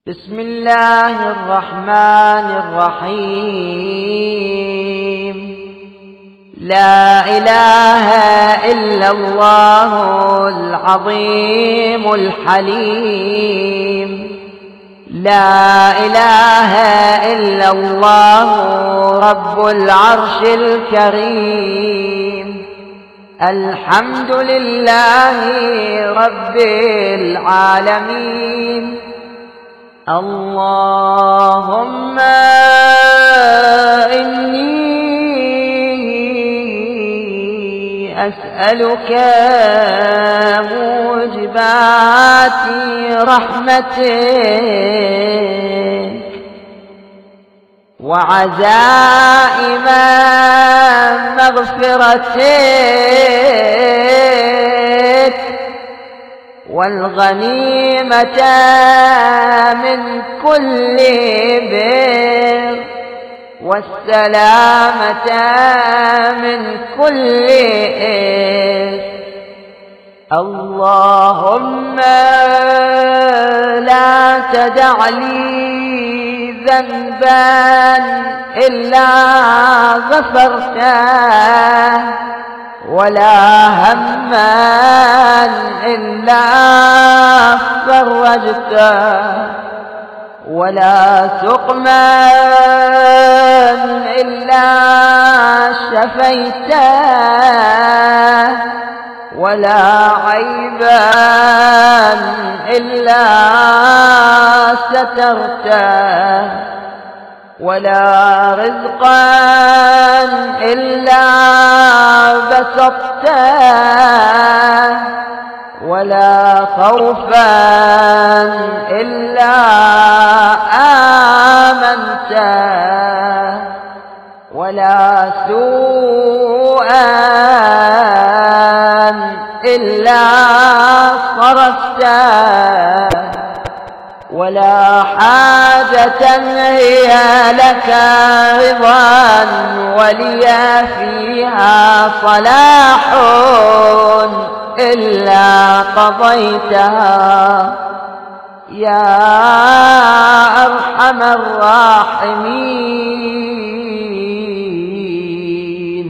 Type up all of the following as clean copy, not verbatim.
بسم الله الرحمن الرحيم. لا إله إلا الله العظيم الحليم. لا إله إلا الله رب العرش الكريم. الحمد لله رب العالمين. اللهم إني أسألك موجبات رحمتك وعزائم مغفرتك والغنيمة من كل بر والسلامة من كل إثم. اللهم لا تدع لي ذنبا إلا غفرته ولا هما إلا فرجته ولا سقما إلا شفيته ولا عيبا إلا سترته ولا رزقا إلا بسطته ولا خوفا إلا آمنته ولا سوءا إلا صرفته ولا حاجة هي لك رضا ولي فيها صلاح إلا قضيتها يا أرحم الراحمين.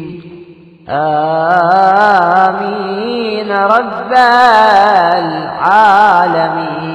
آمين رب العالمين.